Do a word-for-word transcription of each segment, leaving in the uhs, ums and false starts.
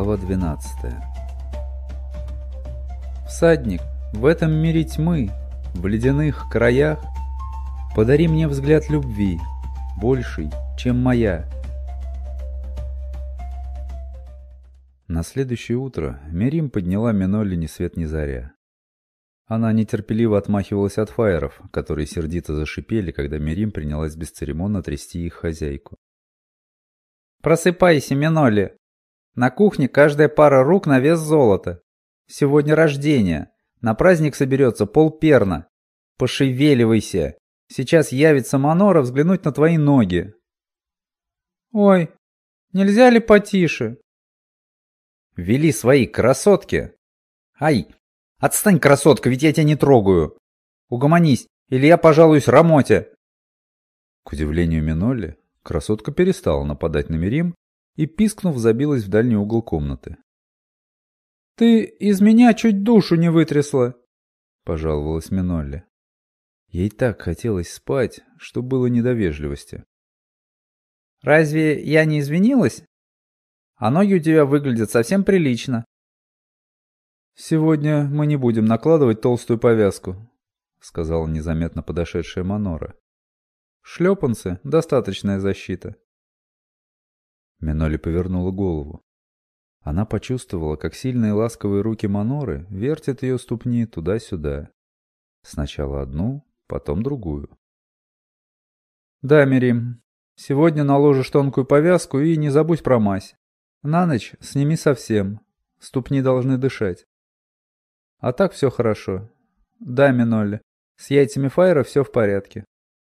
Глава двенадцатая. Всадник, в этом мире тьмы, в ледяных краях, подари мне взгляд любви, больший, чем моя. На следующее утро Мерим подняла Минолли ни свет ни заря. Она нетерпеливо отмахивалась от фаеров, которые сердито зашипели, когда Мерим принялась бесцеремонно трясти их хозяйку. «Просыпайся, Минолли! На кухне каждая пара рук на вес золота. Сегодня рождение. На праздник соберется полперна. Пошевеливайся. Сейчас явится Манора взглянуть на твои ноги». «Ой, нельзя ли потише?» «Вели свои, красотки!» «Ай, отстань, красотка, ведь я тебя не трогаю! Угомонись, или я пожалуюсь Рамоте!» К удивлению Минолли, красотка перестала нападать на Мерим и, пискнув, забилась в дальний угол комнаты. «Ты из меня чуть душу не вытрясла!» — пожаловалась Минолли. Ей так хотелось спать, что было не до вежливости. «Разве я не извинилась? А ноги у тебя выглядят совсем прилично». «Сегодня мы не будем накладывать толстую повязку», — сказала незаметно подошедшая Манора. «Шлепанцы — достаточная защита». Минолли повернула голову. Она почувствовала, как сильные ласковые руки Маноры вертят ее ступни туда-сюда. Сначала одну, потом другую. «Да, Мерим, сегодня наложишь тонкую повязку и не забудь про мазь. На ночь сними совсем. Ступни должны дышать. А так все хорошо. Да, Минолли, с яйцами Фаера все в порядке».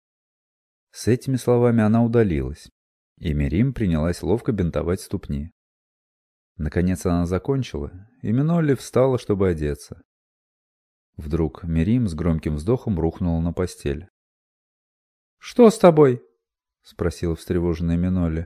С этими словами она удалилась, и Мерим принялась ловко бинтовать ступни. Наконец она закончила, и Минолли встала, чтобы одеться. Вдруг Мерим с громким вздохом рухнула на постель. «Что с тобой?» — спросила встревоженная Минолли.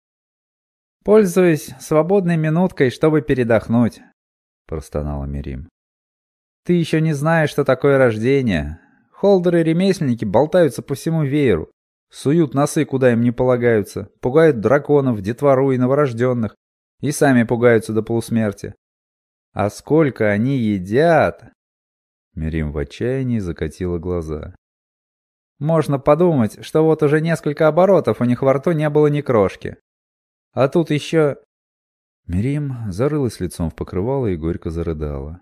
«Пользуюсь свободной минуткой, чтобы передохнуть», — простонала Мерим. «Ты еще не знаешь, что такое рождение. Холдеры-ремесленники болтаются по всему вееру, суют носы, куда им не полагаются, пугают драконов, детвору и новорожденных, и сами пугаются до полусмерти. А сколько они едят!» Мерим в отчаянии закатила глаза. «Можно подумать, что вот уже несколько оборотов у них во рту не было ни крошки. А тут еще...» Мерим зарылась лицом в покрывало и горько зарыдала.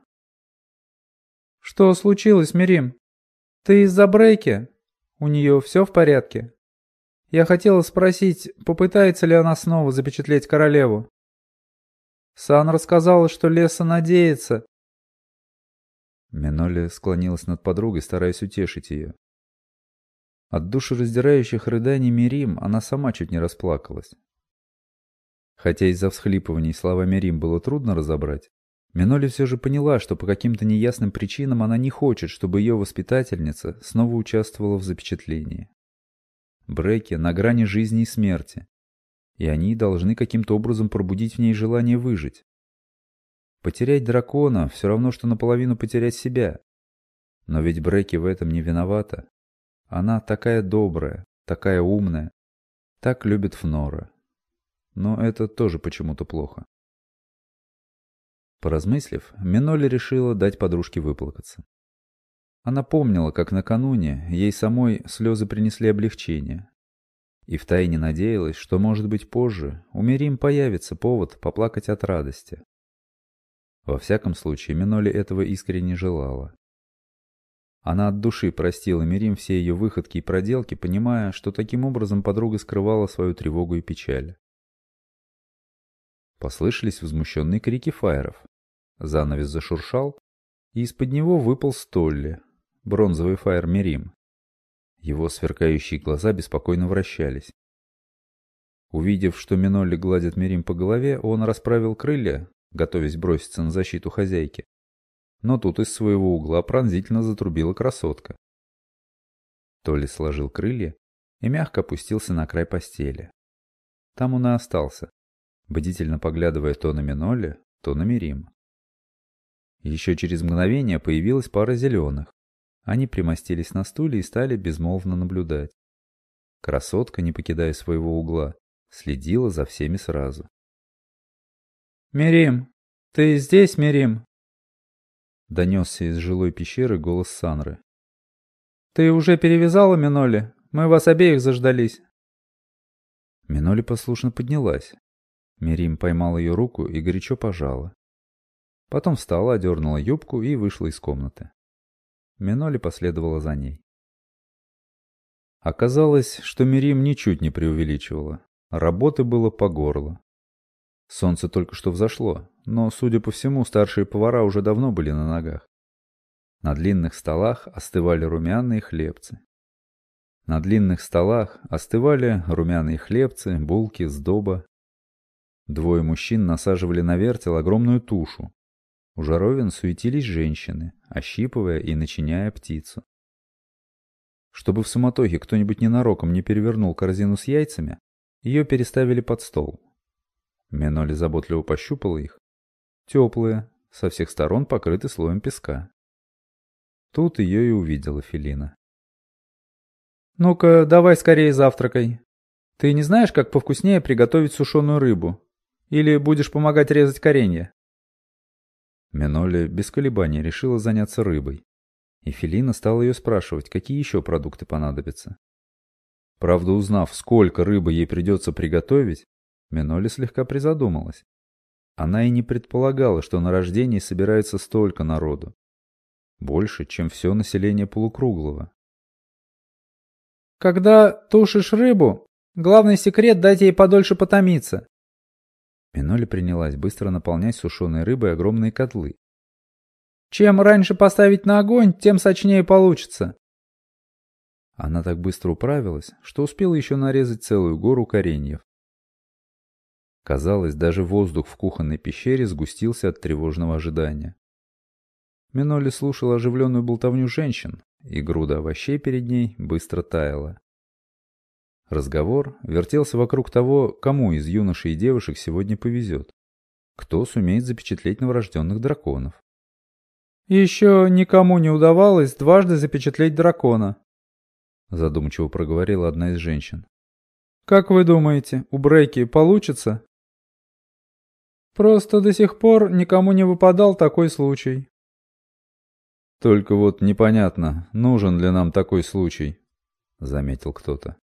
«Что случилось, Мерим? Ты из-за Брейки? У нее все в порядке? Я хотела спросить, попытается ли она снова запечатлеть королеву. Сан рассказала, что Леса надеется». Минолли склонилась над подругой, стараясь утешить ее. От душераздирающих рыданий Мерим она сама чуть не расплакалась. Хотя из-за всхлипываний слова Мерим было трудно разобрать, Минолли все же поняла, что по каким-то неясным причинам она не хочет, чтобы ее воспитательница снова участвовала в запечатлении. Бреки на грани жизни и смерти, и они должны каким-то образом пробудить в ней желание выжить. Потерять дракона все равно, что наполовину потерять себя. Но ведь Бреки в этом не виновата. Она такая добрая, такая умная, так любит Фнора. Но это тоже почему-то плохо. Поразмыслив, Минолли решила дать подружке выплакаться. Она помнила, как накануне ей самой слезы принесли облегчение. И втайне надеялась, что, может быть, позже у Мерим появится повод поплакать от радости. Во всяком случае, Минолли этого искренне желала. Она от души простила Мерим все ее выходки и проделки, понимая, что таким образом подруга скрывала свою тревогу и печаль. Послышались возмущенные крики фаеров. Занавес зашуршал, и из-под него выпал Столли, бронзовый фаер Мерим. Его сверкающие глаза беспокойно вращались. Увидев, что Минолли гладит Мерим по голове, он расправил крылья, готовясь броситься на защиту хозяйки. Но тут из своего угла пронзительно затрубила красотка. Толли сложил крылья и мягко опустился на край постели. Там он и остался, бдительно поглядывая то на Минолли, то на Мерим. Еще через мгновение появилась пара зеленых. Они примостились на стуле и стали безмолвно наблюдать. Красотка, не покидая своего угла, следила за всеми сразу. «Мирим! Ты здесь, Мирим?» Донесся из жилой пещеры голос Санры. «Ты уже перевязала Миноли? Мы вас обеих заждались». Миноли послушно поднялась. Мирим поймала ее руку и горячо пожала. Потом встала, одернула юбку и вышла из комнаты. Миноли последовала за ней. Оказалось, что Мирим ничуть не преувеличивала. Работы было по горло. Солнце только что взошло, но, судя по всему, старшие повара уже давно были на ногах. На длинных столах остывали румяные хлебцы. На длинных столах остывали румяные хлебцы, булки, сдоба. Двое мужчин насаживали на вертел огромную тушу. У жаровин суетились женщины, ощипывая и начиняя птицу. Чтобы в суматохе кто-нибудь ненароком не перевернул корзину с яйцами, ее переставили под стол. Миноли заботливо пощупала их. Теплые, со всех сторон покрыты слоем песка. Тут ее и увидела Фелина. «Ну-ка, давай скорее завтракай. Ты не знаешь, как повкуснее приготовить сушеную рыбу? Или будешь помогать резать коренья?» Миноли без колебаний решила заняться рыбой. И Фелина стала ее спрашивать, какие еще продукты понадобятся. Правда, узнав, сколько рыбы ей придется приготовить, Миноли слегка призадумалась. Она и не предполагала, что на рождении собирается столько народу. Больше, чем все население полукруглого. «Когда тушишь рыбу, главный секрет — дать ей подольше потомиться». Миноли принялась быстро наполнять сушеной рыбой огромные котлы. «Чем раньше поставить на огонь, тем сочнее получится». Она так быстро управилась, что успела еще нарезать целую гору кореньев. Казалось, даже воздух в кухонной пещере сгустился от тревожного ожидания. Миноли слушала оживленную болтовню женщин, и груда овощей перед ней быстро таяла. Разговор вертелся вокруг того, кому из юношей и девушек сегодня повезет, кто сумеет запечатлеть новорожденных драконов. «Еще никому не удавалось дважды запечатлеть дракона», — задумчиво проговорила одна из женщин. «Как вы думаете, у Брейки получится?» «Просто до сих пор никому не выпадал такой случай». «Только вот непонятно, нужен ли нам такой случай», — заметил кто-то.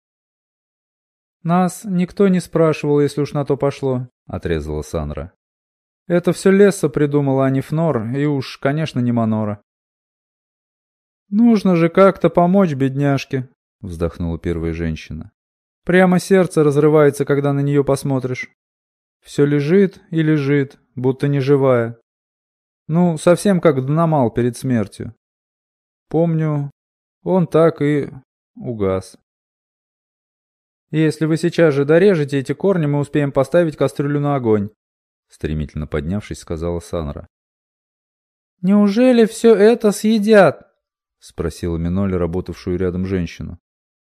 «Нас никто не спрашивал, если уж на то пошло», — отрезала Санра. «Это все Лесса придумала, а не Фнор, и уж, конечно, не Манора». «Нужно же как-то помочь бедняжке», — вздохнула первая женщина. «Прямо сердце разрывается, когда на нее посмотришь. Все лежит и лежит, будто не живая. Ну, совсем как Дномал перед смертью. Помню, он так и угас. Если вы сейчас же дорежете эти корни, мы успеем поставить кастрюлю на огонь», — стремительно поднявшись, сказала Санра. «Неужели все это съедят?» — спросила Миноли, работавшую рядом женщину.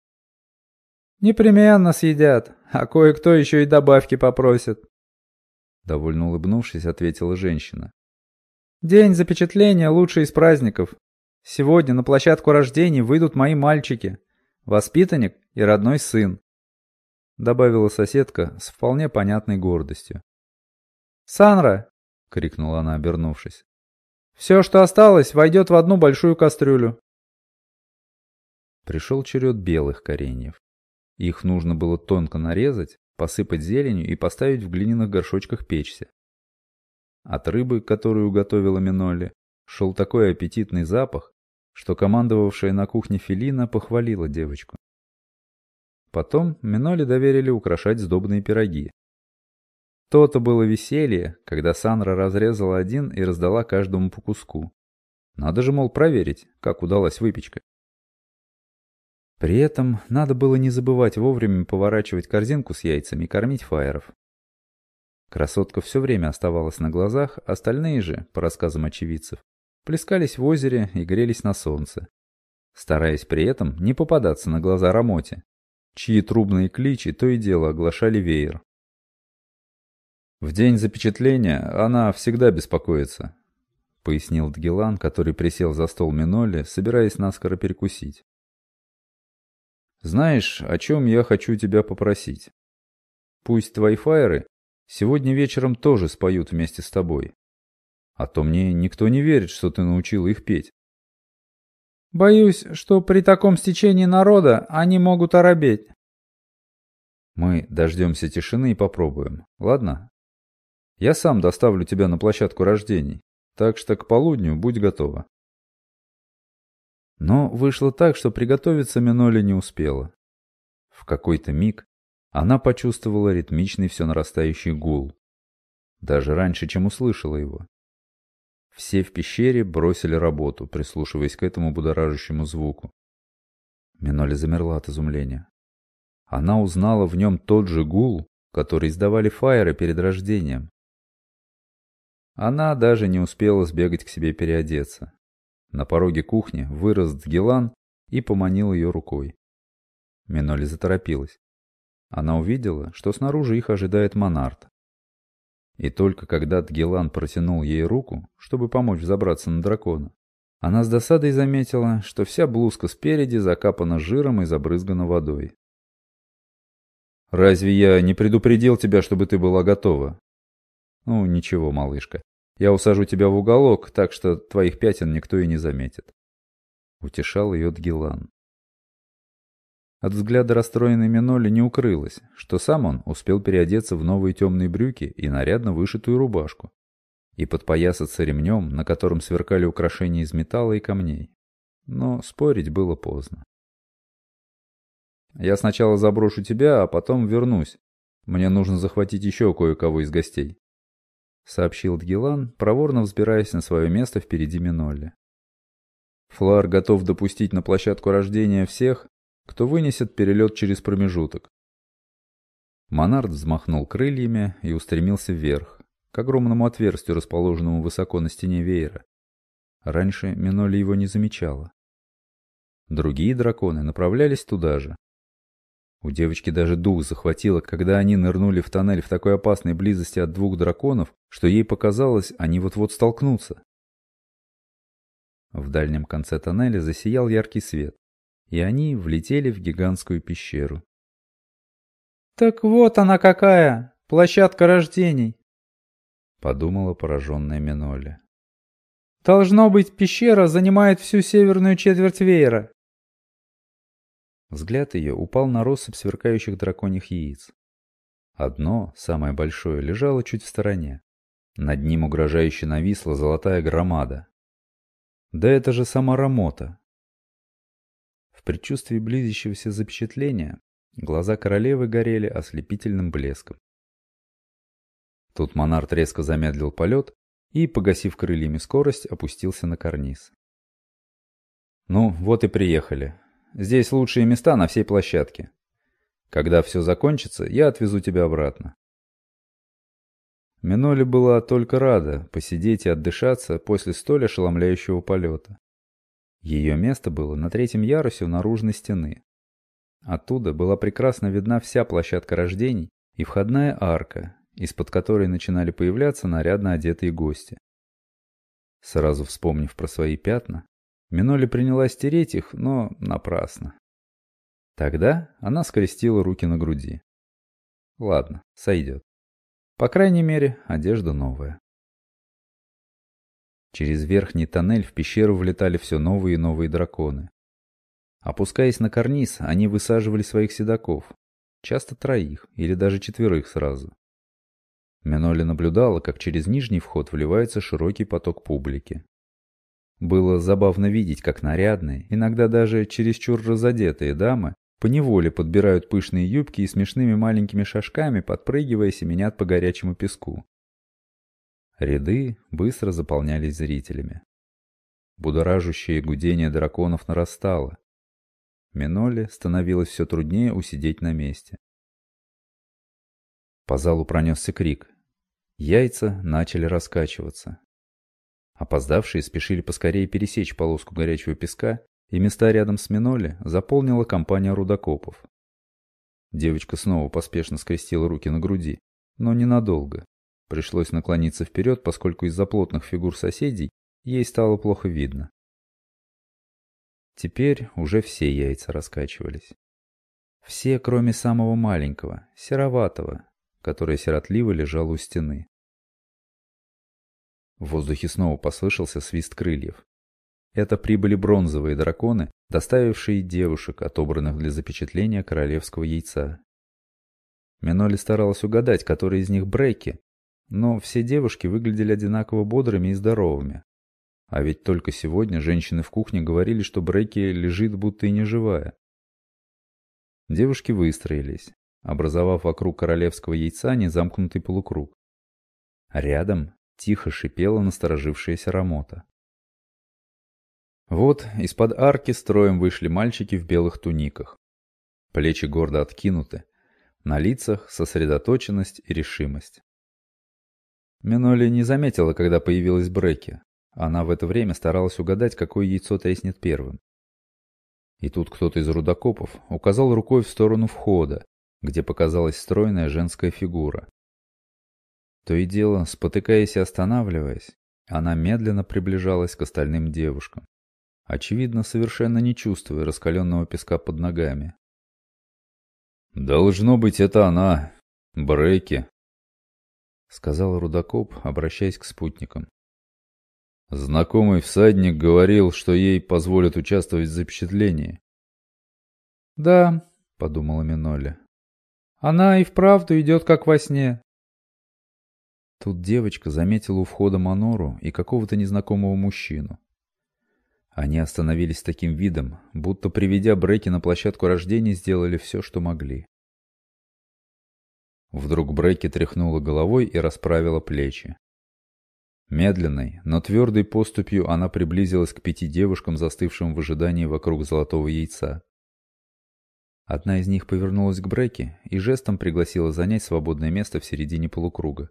«Непременно съедят, а кое-кто еще и добавки попросит», — довольно улыбнувшись, ответила женщина. «День запечатления лучший из праздников. Сегодня на площадку рождений выйдут мои мальчики, воспитанник и родной сын», — добавила соседка с вполне понятной гордостью. «Санра!» — крикнула она, обернувшись. «Все, что осталось, войдет в одну большую кастрюлю». Пришел черед белых кореньев. Их нужно было тонко нарезать, посыпать зеленью и поставить в глиняных горшочках печься. От рыбы, которую готовила Миноли, шел такой аппетитный запах, что командовавшая на кухне Фелина похвалила девочку. Потом Миноли доверили украшать сдобные пироги. То-то было веселье, когда Санра разрезала один и раздала каждому по куску. Надо же, мол, проверить, как удалась выпечка. При этом надо было не забывать вовремя поворачивать корзинку с яйцами и кормить фаеров. Красотка все время оставалась на глазах, остальные же, по рассказам очевидцев, плескались в озере и грелись на солнце, стараясь при этом не попадаться на глаза Рамоте, чьи трубные кличи то и дело оглашали веер. «В день запечатления она всегда беспокоится», — пояснил Дгилан, который присел за стол Миноли, собираясь наскоро перекусить. «Знаешь, о чем я хочу тебя попросить? Пусть твои фаеры Сегодня вечером тоже споют вместе с тобой. А то мне никто не верит, что ты научила их петь. Боюсь, что при таком стечении народа они могут оробеть. Мы дождемся тишины и попробуем, ладно? Я сам доставлю тебя на площадку рождений, так что к полудню будь готова. Но вышло так, что приготовиться Миноли не успела. В какой-то миг она почувствовала ритмичный все нарастающий гул. Даже раньше, чем услышала его. Все в пещере бросили работу, прислушиваясь к этому будоражащему звуку. Миноли замерла от изумления. Она узнала в нем тот же гул, который издавали фаеры перед рождением. Она даже не успела сбегать к себе переодеться. На пороге кухни вырос Дгилан и поманил ее рукой. Миноли заторопилась. Она увидела, что снаружи их ожидает Монарт. И только когда Дгилан протянул ей руку, чтобы помочь взобраться на дракона, она с досадой заметила, что вся блузка спереди закапана жиром и забрызгана водой. «Разве я не предупредил тебя, чтобы ты была готова?» «Ну, ничего, малышка. Я усажу тебя в уголок, так что твоих пятен никто и не заметит», — утешал ее Дгилан. От взгляда расстроенной Миноли не укрылось, что сам он успел переодеться в новые темные брюки и нарядно вышитую рубашку, и подпоясаться ремнем, на котором сверкали украшения из металла и камней. Но спорить было поздно. «Я сначала заброшу тебя, а потом вернусь. Мне нужно захватить еще кое-кого из гостей», — сообщил Дгилан, проворно взбираясь на свое место впереди Миноли. «Флар готов допустить на площадку рождения всех, кто вынесет перелет через промежуток». Монарт взмахнул крыльями и устремился вверх, к огромному отверстию, расположенному высоко на стене веера. Раньше Миноли его не замечала. Другие драконы направлялись туда же. У девочки даже дух захватило, когда они нырнули в тоннель в такой опасной близости от двух драконов, что ей показалось, они вот-вот столкнутся. В дальнем конце тоннеля засиял яркий свет, и они влетели в гигантскую пещеру. «Так вот она какая! Площадка рождений!» — подумала пораженная Миноли. «Должно быть, пещера занимает всю северную четверть веера». Взгляд ее упал на россыпь сверкающих драконьих яиц. Одно, самое большое, лежало чуть в стороне. Над ним угрожающе нависла золотая громада. Да это же сама Рамота. В предчувствии близящегося запечатления глаза королевы горели ослепительным блеском. Тут Монарт резко замедлил полет и, погасив крыльями скорость, опустился на карниз. «Ну, вот и приехали. Здесь лучшие места на всей площадке. Когда все закончится, я отвезу тебя обратно». Миноли была только рада посидеть и отдышаться после столь ошеломляющего полета. Ее место было на третьем ярусе у наружной стены. Оттуда была прекрасно видна вся площадка рождений и входная арка, из-под которой начинали появляться нарядно одетые гости. Сразу вспомнив про свои пятна, Миноли принялась тереть их, но напрасно. Тогда она скрестила руки на груди. Ладно, сойдет. По крайней мере, одежда новая. Через верхний тоннель в пещеру влетали все новые и новые драконы. Опускаясь на карниз, они высаживали своих седаков, часто троих или даже четверых сразу. Миноли наблюдала, как через нижний вход вливается широкий поток публики. Было забавно видеть, как нарядные, иногда даже чересчур разодетые дамы поневоле подбирают пышные юбки и смешными маленькими шажками, подпрыгивая, семенят по горячему песку. Ряды быстро заполнялись зрителями. Будоражущее гудение драконов нарастало. Миноли становилось все труднее усидеть на месте. По залу пронесся крик. Яйца начали раскачиваться. Опоздавшие спешили поскорее пересечь полоску горячего песка, и места рядом с Миноли заполнила компания рудокопов. Девочка снова поспешно скрестила руки на груди, но ненадолго. Пришлось наклониться вперед, поскольку из-за плотных фигур соседей ей стало плохо видно. Теперь уже все яйца раскачивались. Все, кроме самого маленького, сероватого, которая сиротливо лежала у стены. В воздухе снова послышался свист крыльев. Это прибыли бронзовые драконы, доставившие девушек, отобранных для запечатления королевского яйца. Миноли старалась угадать, который из них Бrekки, но все девушки выглядели одинаково бодрыми и здоровыми. А ведь только сегодня женщины в кухне говорили, что Бrekки лежит будто и не живая. Девушки выстроились, образовав вокруг королевского яйца незамкнутый полукруг. Рядом тихо шипела насторожившаяся Рамота. Вот из-под арки строем вышли мальчики в белых туниках. Плечи гордо откинуты, на лицах сосредоточенность и решимость. Миноли не заметила, когда появилась Бrekки. Она в это время старалась угадать, какое яйцо треснет первым. И тут кто-то из рудокопов указал рукой в сторону входа, где показалась стройная женская фигура. То и дело, спотыкаясь и останавливаясь, она медленно приближалась к остальным девушкам, очевидно, совершенно не чувствуя раскаленного песка под ногами. «Должно быть, это она, Бrekки», — сказал рудокоп, обращаясь к спутникам. «Знакомый всадник говорил, что ей позволят участвовать в запечатлении». «Да», — подумала Миноли, — «она и вправду идет как во сне». Тут девочка заметила у входа Манору и какого-то незнакомого мужчину. Они остановились с таким видом, будто, приведя Бrekки на площадку рождения, сделали все, что могли. Вдруг Бrekки тряхнула головой и расправила плечи. Медленной, но твердой поступью она приблизилась к пяти девушкам, застывшим в ожидании вокруг золотого яйца. Одна из них повернулась к Бrekки и жестом пригласила занять свободное место в середине полукруга.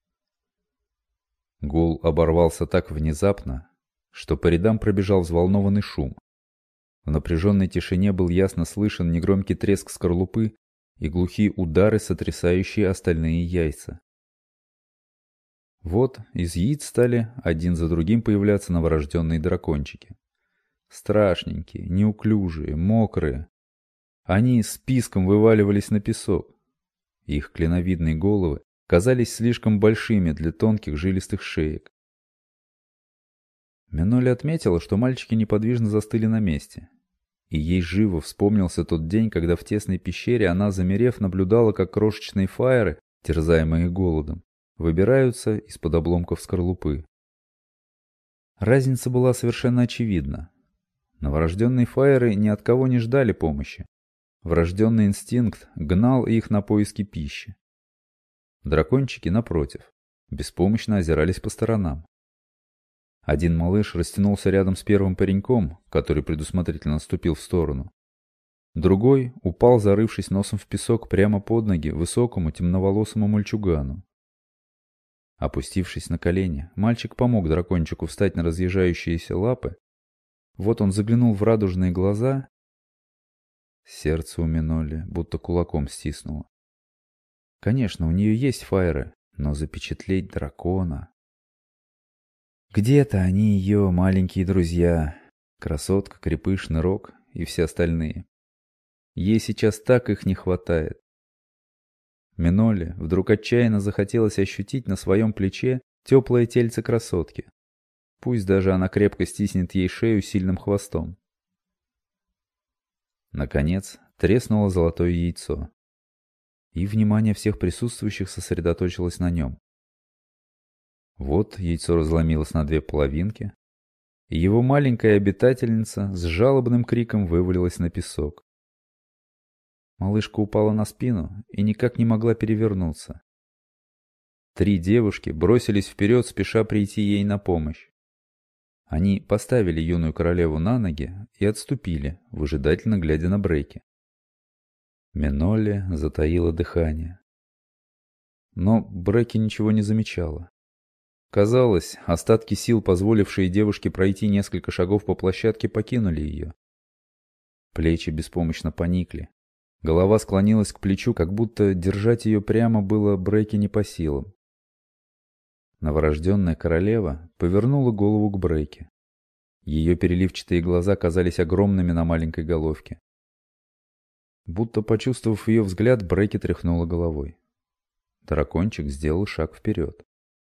Гул оборвался так внезапно, что по рядам пробежал взволнованный шум. В напряженной тишине был ясно слышен негромкий треск скорлупы и глухие удары, сотрясающие остальные яйца. Вот из яиц стали один за другим появляться новорожденные дракончики. Страшненькие, неуклюжие, мокрые. Они списком вываливались на песок. Их клиновидные головы казались слишком большими для тонких жилистых шеек. Миноли отметила, что мальчики неподвижно застыли на месте. И ей живо вспомнился тот день, когда в тесной пещере она, замерев, наблюдала, как крошечные фаеры, терзаемые голодом, выбираются из-под обломков скорлупы. Разница была совершенно очевидна. Новорожденные фаеры ни от кого не ждали помощи. Врожденный инстинкт гнал их на поиски пищи. Дракончики, напротив, беспомощно озирались по сторонам. Один малыш растянулся рядом с первым пареньком, который предусмотрительно ступил в сторону. Другой упал, зарывшись носом в песок прямо под ноги высокому темноволосому мальчугану. Опустившись на колени, мальчик помог дракончику встать на разъезжающиеся лапы. Вот он заглянул в радужные глаза. Сердце у Миноли будто кулаком стиснуло. Конечно, у нее есть фаеры, но запечатлеть дракона... Где-то они ее маленькие друзья, красотка, крепыш, нырок и все остальные. Ей сейчас так их не хватает. Миноли вдруг отчаянно захотелось ощутить на своем плече теплое тельце красотки. Пусть даже она крепко стиснет ей шею сильным хвостом. Наконец треснуло золотое яйцо. И внимание всех присутствующих сосредоточилось на нем. Вот яйцо разломилось на две половинки, и его маленькая обитательница с жалобным криком вывалилась на песок. Малышка упала на спину и никак не могла перевернуться. Три девушки бросились вперед, спеша прийти ей на помощь. Они поставили юную королеву на ноги и отступили, выжидательно глядя на Бrekки. Миноли затаила дыхание. Но Бrekки ничего не замечала. Казалось, остатки сил, позволившие девушке пройти несколько шагов по площадке, покинули ее. Плечи беспомощно поникли. Голова склонилась к плечу, как будто держать ее прямо было Бrekки не по силам. Новорожденная королева повернула голову к Бrekки. Ее переливчатые глаза казались огромными на маленькой головке. Будто почувствовав ее взгляд, Бrekки тряхнула головой. Дракончик сделал шаг вперед.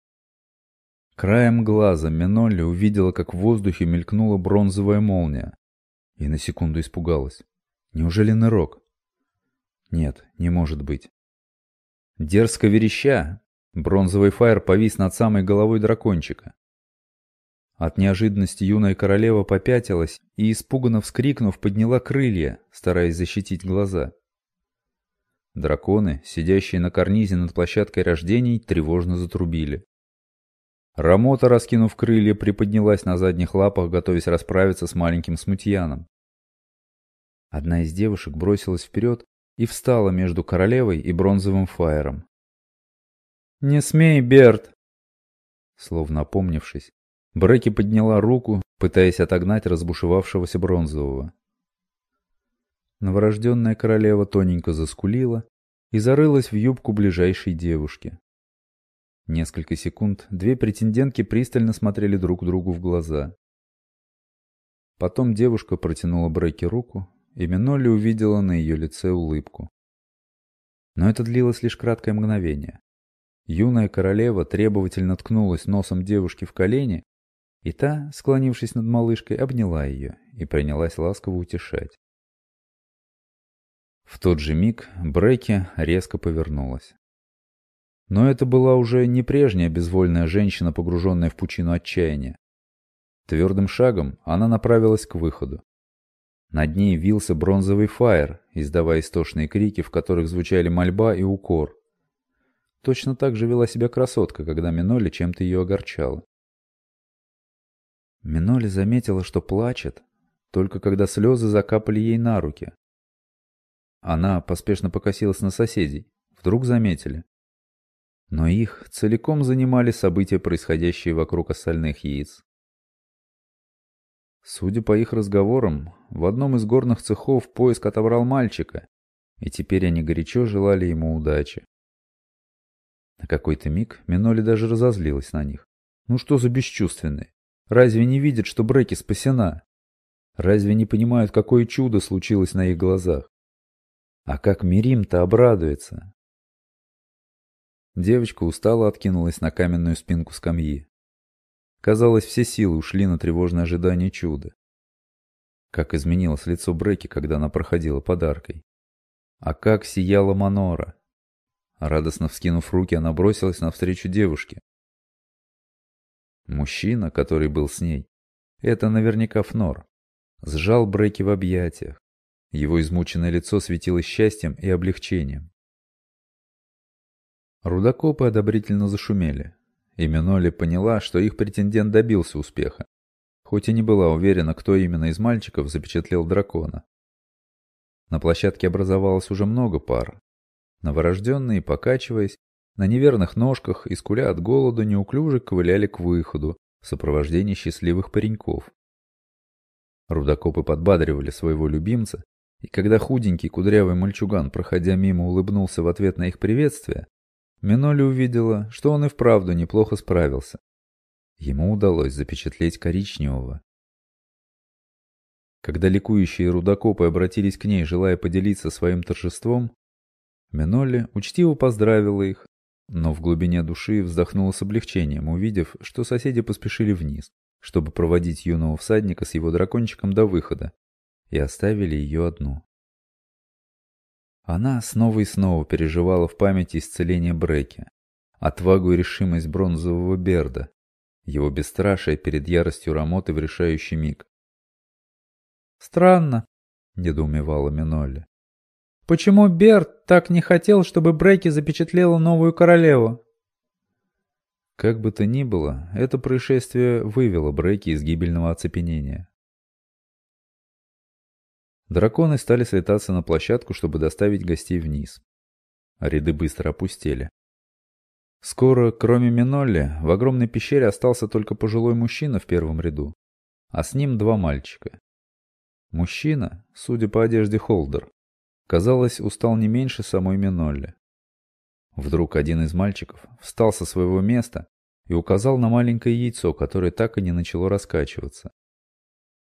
Краем глаза Минолли увидела, как в воздухе мелькнула бронзовая молния. И на секунду испугалась. Неужели нырок? Нет, не может быть. Дерзко вереща, бронзовый фаер повис над самой головой дракончика. От неожиданности юная королева попятилась и, испуганно вскрикнув, подняла крылья, стараясь защитить глаза. Драконы, сидящие на карнизе над площадкой рождений, тревожно затрубили. Рамота, раскинув крылья, приподнялась на задних лапах, готовясь расправиться с маленьким смутьяном. Одна из девушек бросилась вперед и встала между королевой и бронзовым фаером. «Не смей, Берт!» Словно опомнившись, Бrekки подняла руку, пытаясь отогнать разбушевавшегося бронзового. Новорожденная королева тоненько заскулила и зарылась в юбку ближайшей девушки. Несколько секунд две претендентки пристально смотрели друг другу в глаза. Потом девушка протянула Бrekки руку, и Минолли увидела на ее лице улыбку. Но это длилось лишь краткое мгновение. Юная королева требовательно ткнулась носом девушки в колени, и та, склонившись над малышкой, обняла ее и принялась ласково утешать. В тот же миг Бrekки резко повернулась. Но это была уже не прежняя безвольная женщина, погруженная в пучину отчаяния. Твердым шагом она направилась к выходу. Над ней вился бронзовый фаер, издавая истошные крики, в которых звучали мольба и укор. Точно так же вела себя красотка, когда Минолли чем-то ее огорчала. Минолли заметила, что плачет, только когда слезы закапали ей на руки. Она поспешно покосилась на соседей. Вдруг заметили. Но их целиком занимали события, происходящие вокруг остальных яиц. Судя по их разговорам, в одном из горных цехов поиск отобрал мальчика, и теперь они горячо желали ему удачи. На какой-то миг Минолли даже разозлилась на них. Ну что за бесчувственные? Разве не видят, что Бrekки спасена? Разве не понимают, какое чудо случилось на их глазах? А как Мирим-то обрадуется? Девочка устало откинулась на каменную спинку скамьи. Казалось, все силы ушли на тревожное ожидание чуда. Как изменилось лицо Бrekки, когда она проходила подаркой. А как сияла Манора. Радостно вскинув руки, она бросилась навстречу девушке. Мужчина, который был с ней, это наверняка Фнор, сжал Бrekки в объятиях. Его измученное лицо светилось счастьем и облегчением. Рудокопы одобрительно зашумели, и Минолли поняла, что их претендент добился успеха, хоть и не была уверена, кто именно из мальчиков запечатлел дракона. На площадке образовалось уже много пар. Новорожденные, покачиваясь, на неверных ножках и скуля от голода неуклюже ковыляли к выходу в сопровождении счастливых пареньков. Рудокопы подбадривали своего любимца, и когда худенький кудрявый мальчуган, проходя мимо, улыбнулся в ответ на их приветствие, Минолли увидела, что он и вправду неплохо справился. Ему удалось запечатлеть коричневого. Когда ликующие рудокопы обратились к ней, желая поделиться своим торжеством, Минолли учтиво поздравила их, но в глубине души вздохнула с облегчением, увидев, что соседи поспешили вниз, чтобы проводить юного всадника с его дракончиком до выхода, и оставили ее одну. Она снова и снова переживала в памяти исцеление Бrekки, отвагу и решимость бронзового Берда, его бесстрашие перед яростью Рамоты в решающий миг. «Странно», — недоумевала Минолли. «Почему Берд так не хотел, чтобы Бrekки запечатлела новую королеву?» Как бы то ни было, это происшествие вывело Бrekки из гибельного оцепенения. Драконы стали слетаться на площадку, чтобы доставить гостей вниз. Ряды быстро опустели. Скоро, кроме Минолли, в огромной пещере остался только пожилой мужчина в первом ряду, а с ним два мальчика. Мужчина, судя по одежде Холдер, казалось, устал не меньше самой Минолли. Вдруг один из мальчиков встал со своего места и указал на маленькое яйцо, которое так и не начало раскачиваться.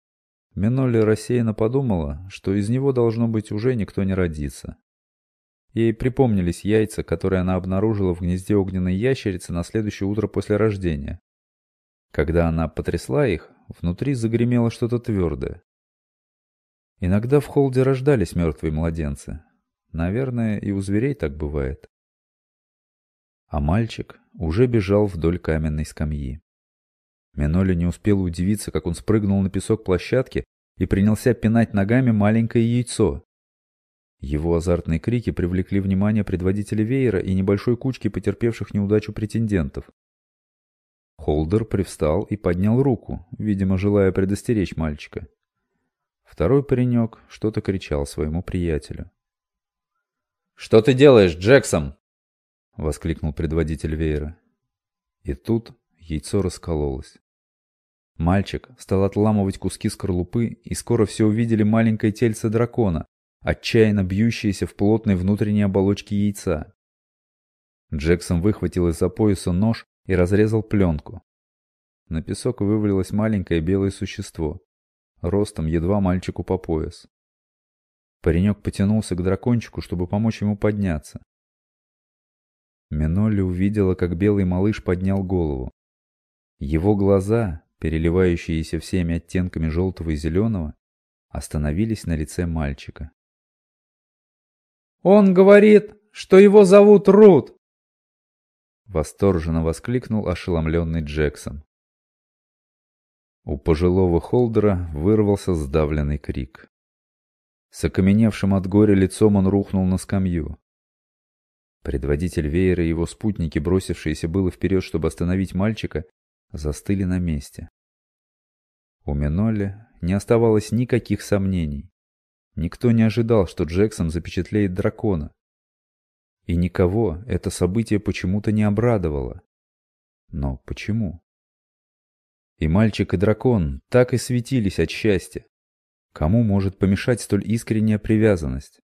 Минолли рассеянно подумала, что из него, должно быть, уже никто не родится. Ей припомнились яйца, которые она обнаружила в гнезде огненной ящерицы на следующее утро после рождения. Когда она потрясла их, внутри загремело что-то твердое. Иногда в холде рождались мертвые младенцы. Наверное, и у зверей так бывает. А мальчик уже бежал вдоль каменной скамьи. Миноли не успела удивиться, как он спрыгнул на песок площадки и принялся пинать ногами маленькое яйцо. Его азартные крики привлекли внимание предводителя веера и небольшой кучки потерпевших неудачу претендентов. Холдер привстал и поднял руку, видимо, желая предостеречь мальчика. Второй паренек что-то кричал своему приятелю. «Что ты делаешь, Джексон?» — воскликнул предводитель веера. И тут яйцо раскололось. Мальчик стал отламывать куски скорлупы, и скоро все увидели маленькое тельце дракона, отчаянно бьющееся в плотной внутренней оболочке яйца. Джексон выхватил из-за пояса нож и разрезал пленку. На песок вывалилось маленькое белое существо, ростом едва мальчику по пояс. Паренек потянулся к дракончику, чтобы помочь ему подняться. Минолли увидела, как белый малыш поднял голову. Его глаза, переливающиеся всеми оттенками желтого и зеленого, остановились на лице мальчика. «Он говорит, что его зовут Рут!» Восторженно воскликнул ошеломленный Джексон. У пожилого Холдера вырвался сдавленный крик. С окаменевшим от горя лицом он рухнул на скамью. Предводитель веера и его спутники, бросившиеся было вперед, чтобы остановить мальчика, застыли на месте. У Минолли не оставалось никаких сомнений. Никто не ожидал, что Джексон запечатлеет дракона. И никого это событие почему-то не обрадовало. Но почему? И мальчик, и дракон так и светились от счастья. Кому может помешать столь искренняя привязанность?